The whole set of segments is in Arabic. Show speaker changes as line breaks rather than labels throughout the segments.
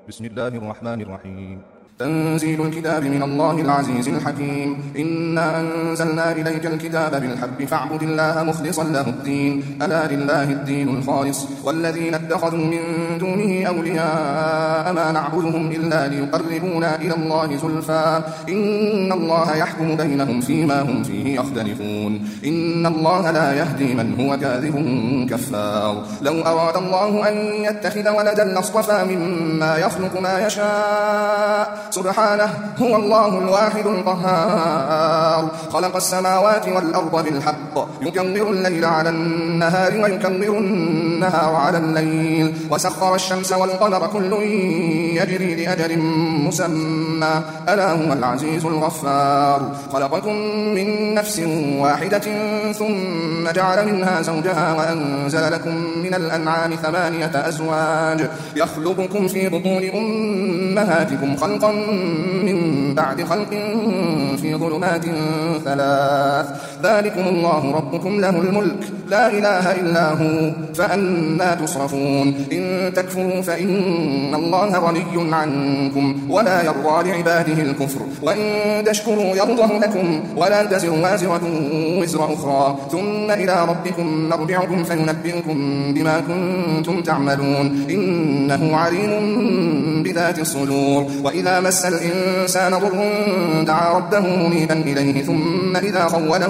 بسم الله الرحمن الرحيم.
تنزيل الكتاب من الله العزيز الحكيم. إنا أنزلنا إليك الكتاب بالحق فاعبد الله مخلصا له الدين ألا لله الدين الخالص والذين اتخذوا من دونه أولياء ما نعبدهم إلا ليقربونا إلى الله زلفى إن الله يحكم بينهم فيما هم فيه يختلفون إن الله لا يهدي من هو كاذب كفار. لو أراد الله أن يتخذ ولدا لاصطفى مما يخلق ما يشاء سبحانه هو الله الواحد القهار. خلق السماوات والأرض بالحق يكبر الليل على النهار ويكبر النهار على الليل وسخر الشمس والقمر كل يجري لأجل مسمى ألا هو العزيز الغفار. خلقكم من نفس واحدة ثم جعل منها زوجها وأنزل لكم من الأنعام 8 أزواج يخلقكم في بطون أمهاتكم خلقا من بعد خلق في ظلمات 3 ذلكم الله ربكم له الملك لا إله إلا هو فأنى تصرفون. إن تكفروا فإن الله غني عنكم ولا يرضى لعباده الكفر وإن تشكروا يرضه لكم ولا تزر وازرة وزر أخرى ثم إلى ربكم مرجعكم فينبئكم بما كنتم تعملون إنه عليم بذات الصدور. وإذا مس الإنسان ضر دعا ربه منيبا إليه ثم إذا خوله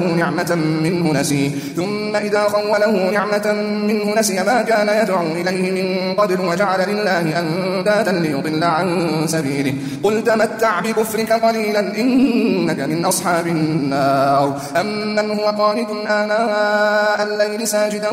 نعمة منه نسي ما كان يدعو إليه من قبل وجعل لله أندادا ليضل عن سبيله قل تمتع بكفرك قليلا إنك من أصحاب النار. أمن هو قانت آناء الليل ساجدا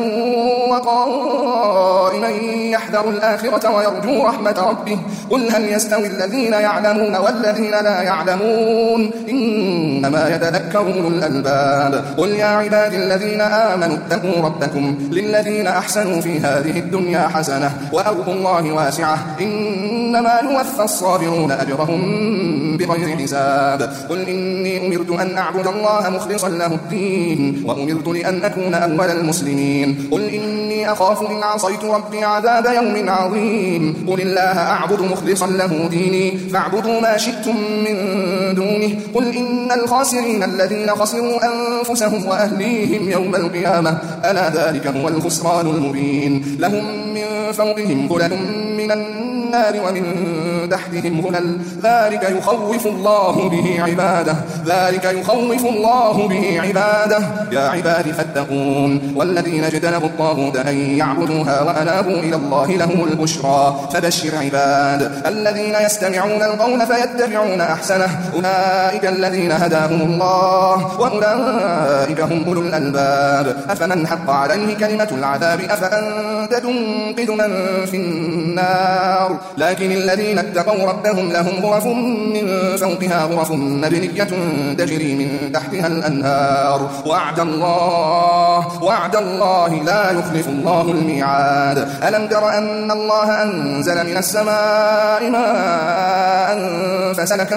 وقائما يحذر الآخرة ويرجو رحمة ربه قل هل يستوي الذين يعلمون والذين لا يعلمون إنما يتذكر أولو الألباب. قل يا عبادي الذين آمنوا اتقوا ربكم للذين أحسنوا في هذه الدنيا حسنة وأرض الله واسعة إنما يوفى الصابرون أجرهم بغير حساب. قل إني أمرت أن أعبد الله مخلصا له الدين وأمرت لأن أكون أول المسلمين. قل إني أخاف إن عصيت ربي عذاب يوم عظيم. قل الله أعبد مخلصا له ديني فاعبدوا ما شئتم من دونه. قل إن الخاسرين الذين خسروا أنفسهم وأهليهم يوم القيامة ألا ذلك هو الخسران المبين. لهم من فوقهم ظلل من النار ومن تحتهم ظلل ذلك يخوف الله به عباده يا عباد فاتقون. والذين اجتنبوا الطاغوت أن يعبدوها وأنابوا إلى الله لهم البشرى فبشر عباد الذين يستمعون القول فيتبعون أحسنه أولئك الذين هداهم الله وأولئك هم أولو الألباب. أفمن حق عليه كلمة العذاب أفأنت تنقذ من في النار. لكن الذين اتقوا ربهم لهم غرف من فوقها غرف مبنية تجري من تحتها الأنهار وعد الله لا يخلف الله الميعاد. ألم تر أن الله أنزل من السماء ماء فسلكه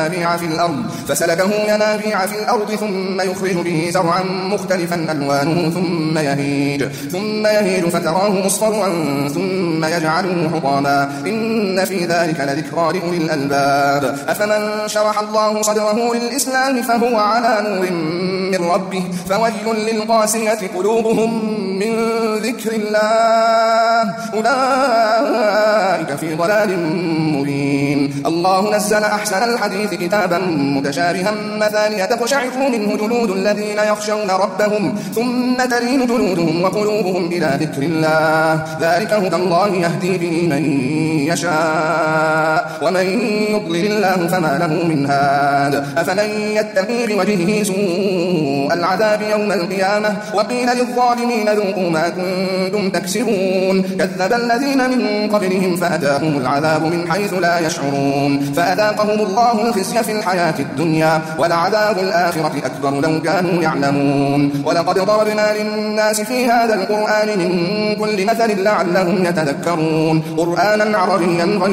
ينابيع في الأرض ثم يخرج به زرعا مختلفا ألوانه ثم يهيج فتراه مصفرا ثم يجعله حطاما إن في ذلك لذكرى لأولي الألباب. أفمن شرح الله صدره للإسلام فهو على نور من ربه فويل للقاسية قلوبهم من ذكر الله أولئك في ضلال مبين. الله نزل أحسن الحديث كتابا متشابها مثانية تقشعر منه جلود الذين يخشون ربهم ثم تلين جلودهم وقلوبهم إلى ذكر الله ذلك هدى الله يهدي به من يشاء ومن يضلل الله فما له من هاد. أفمن يتقي بوجهه سوء العذاب يوم القيامة وقيل للظالمين ذوقوا ما كنتم تكسبون. كذب الذين من قبلهم فأتاهم العذاب من حيث لا يشعرون فأذاقهم الله الخزي في الحياة الدنيا ولعذاب الآخرة أكبر لو كانوا يعلمون. ولقد ضربنا للناس في هذا القرآن من كل مثل لعلهم يتذكرون قرآنا عربيا غير ذي عوج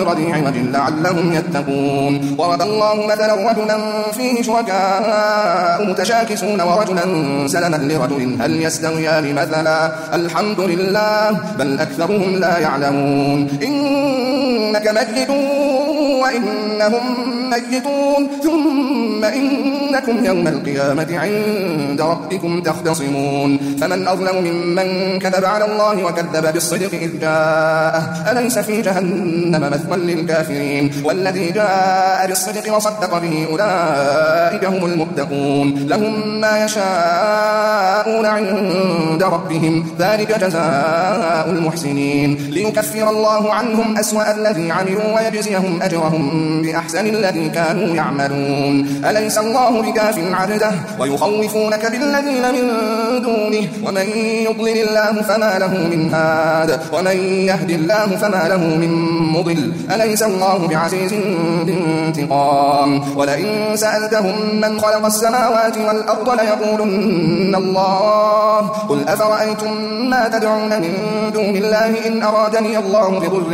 عوج لعلهم يتقون. ضرب الله مثلا رجلا فيه شركاء متشاكسون ورجلا سلما لرجل هل يستويان مثلا الحمد لله بل أكثرهم لا يعلمون. إنك ميت وإنهم ميتون ثم إنكم يوم القيامة عند ربكم تختصمون. فمن أظلم ممن كذب على الله وكذب بالصدق إذ جاءه أليس في جهنم مثوى للكافرين. والذي جاء بالصدق وصدق به أولئك هم المتقون. لهم ما يشاءون عند ربهم ذلك جزاء المحسنين. ليكفر الله عنهم أسوأ الذي عملوا ويجزيهم أجرهم بأحسن الذي كانوا يعملون. أليس الله بكاف عبده ويخوفونك بالذين من دونه ومن يضلل الله فما له من هاد ومن يهد الله فما له من مضل. أليس الله بعزيز بانتقام. ولئن سألتهم من خلق السماوات والأرض ليقولن الله قل أفرأيتم ما تدعون من دون الله إن أرادني الله بضر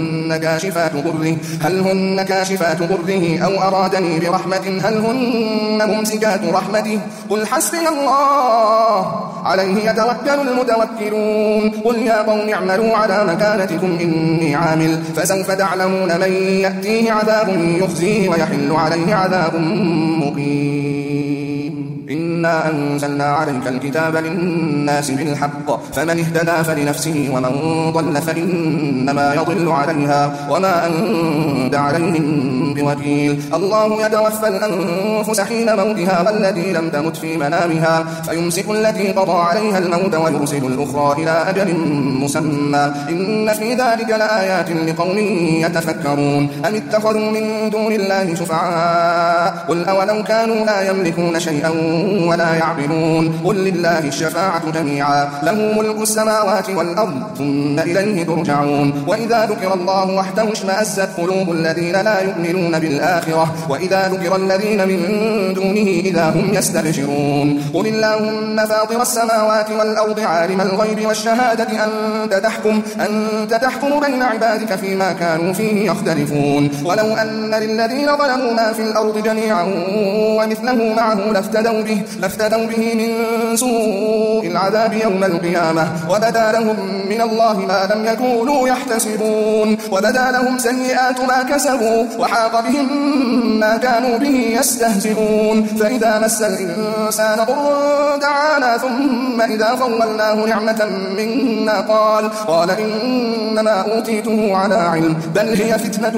هل هن كاشفات ضره أو أرادني برحمة هل هن ممسكات رحمته قل حسبي الله عليه يتوكل المتوكلون. قل يا قوم اعملوا على مكانتكم إني عامل فسوف تعلمون من يأتيه عذاب يخزيه ويحل عليه عذاب مقيم. إنا أنزلنا عليك الكتاب للناس بالحق فمن اهتدى فلنفسه ومن ضل فإنما يضل عليها وما أنت عليهم بوكيل. الله يتوفى الأنفس حين موتها والتي لم تمت في منامها فيمسك التي قضى عليها الموت ويرسل الأخرى إلى أجل مسمى إن في ذلك لآيات لقوم يتفكرون. أم اتخذوا من دون الله شفعاء قل أولو كانوا لا يملكون شيئا ولا يعقلون. قل لله الشفاعة جميعا له ملك السماوات والأرض ثم إليه ترجعون. وإذا ذكر الله وحده اشمأزت قلوب الذين لا يؤمنون بالآخرة وإذا ذكر الذين من دونه إذا هم يستبشرون. قل اللهم فاطر السماوات والأرض عالم الغيب والشهادة أنت تحكم بين عبادك فيما كانوا فيه يختلفون. ولو أن للذين ظلموا ما في الأرض جميعا ومثله معه لافتدوا به من سوء العذاب يوم القيامة وبدا لهم من الله ما لم يكونوا يحتسبون. وبدا لهم سيئات ما كسبوا وحاق بهم ما كانوا به يستهزئون. فإذا مس الإنسان ضر دعانا ثم إذا خولناه نعمة منا قال إنما أوتيته على علم بل هي فتنة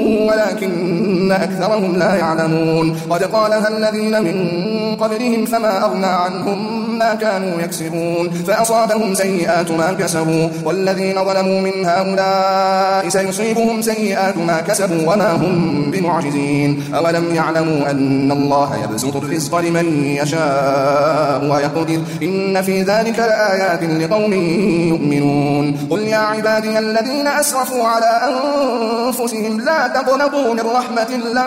ولكن أكثرهم لا يعلمون. قد قالها الذين من قبلهم فما أغنى عنهم ما كانوا يكسبون فأصابهم سيئات ما كسبوا والذين ظلموا من هؤلاء سيصيبهم سيئات ما كسبوا وما هم بمعجزين. أولم يعلموا أن الله يبسط الرزق لمن يشاء ويقدر إن في ذلك لآيات لقوم يؤمنون. قل يا عبادي الذين أسرفوا على أنفسهم لا تقنطوا من رحمة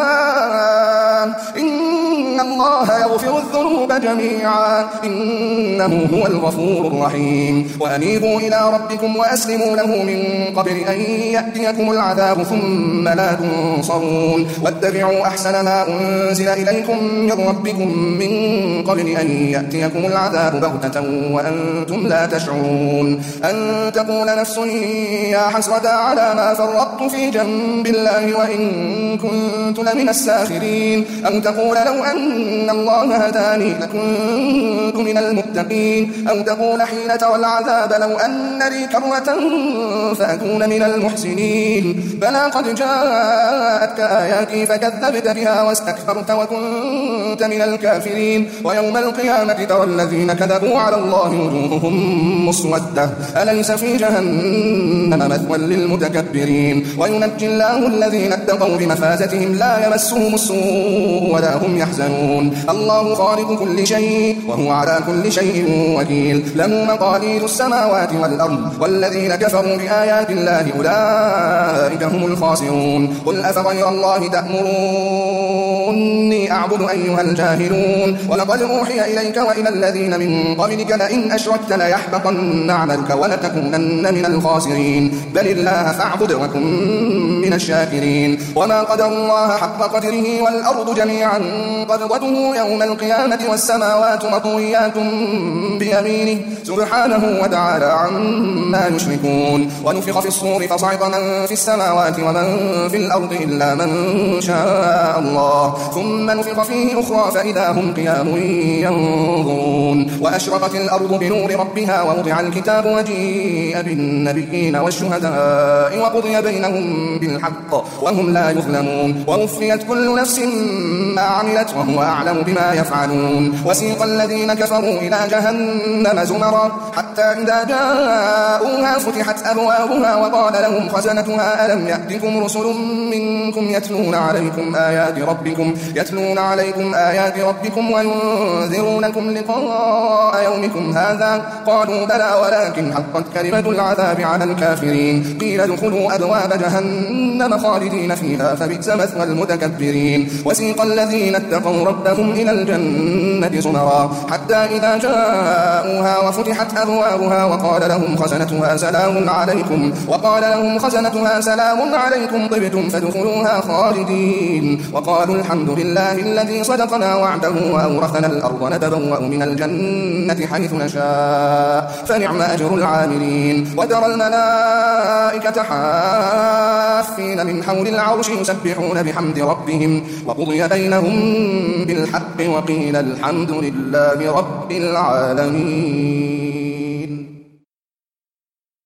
الله إن الله يغفر الذنوب جميعا إنه هو الغفور الرحيم. وأنيبوا إلى ربكم وأسلموا له من قبل أن يأتيكم العذاب ثم لا تنصرون. واتبعوا أحسن ما أنزل إليكم من ربكم من قبل أن يأتيكم العذاب بغتة وأنتم لا تشعرون. أن تقول نفس يا حسرة على ما فرطت في جنب الله وإن كنت لمن الساخرين. أو تقول لو أن الله هداني لكنت من المتقين. أو تقول حين ترى العذاب لو أن لي كرة فأكون من المحسنين. بلى قد جاءتك آياتي فكذبت بها واستكبرت وكنت من الكافرين. ويوم القيامة ترى الذين كذبوا على الله وجوههم مسودة أليس في جهنم مثوى للمتكبرين. وينجي الله الذين اتقوا بمفازتهم لا يمسهم السوء ولا هم يحزنون. الله خالق كل شيء وهو على كل شيء وكيل. له مقاليد السماوات والأرض والذين كفروا بآيات الله أولئك هم الخاسرون. قل أفغير الله تأمروني أعبد أيها الجاهلون. ولقد أوحي إليك وإلى الذين من قبلك لئن أشركت ليحبطن عملك ولتكونن من الخاسرين. بل الله فاعبد وكن من الشاكرين وما قدر الله حق قدره والأرض جميعا قبضته يوم القيامة والسماوات مطويات بيمينه سبحانه وتعالى عما يشركون ونفخ في الصور فصعق من في السماوات ومن في الأرض إلا من شاء الله ثم نفخ فيه أخرى فإذا هم قيام ينظرون وأشرقت الأرض بنور ربها ووضع الكتاب وجيء بالنبيين والشهداء وقضي بينهم بالحق وهم لا يظلمون ووفيت كل نفس ما عملت وهو أعلم بما يفعلون وسيق الذين كفروا إلى جهنم زمرا حتى إذا جاءوها فتحت أبوابها وقال لهم خزنتها ألم يأتكم رسل منكم يتلون عليكم آيات ربكم وينذرونكم لقاء يومكم هذا قالوا بلى ولكن حقت كلمة العذاب على الكافرين قيل ادخلوا أبواب جهنم خالدين فيها فبئس مثوى المتكبرين وسيق الذين اتقوا ربهم إلى الجنة زمرا حتى إذا جاءوها وفتحت أبوابها وقال لهم خزنتها سلام عليكم طبتم فادخلوها خالدين وقالوا الحمد لله الذي صدقنا وعده وأورثنا الأرض نتبوأ من الجنة حيث نشاء فنعم أجر العاملين وترى الملائكة حافين من حول العرش يسبحون بحمد ربهم وقضي بينهم بالحق وقيل الحمد لله رب العالمين.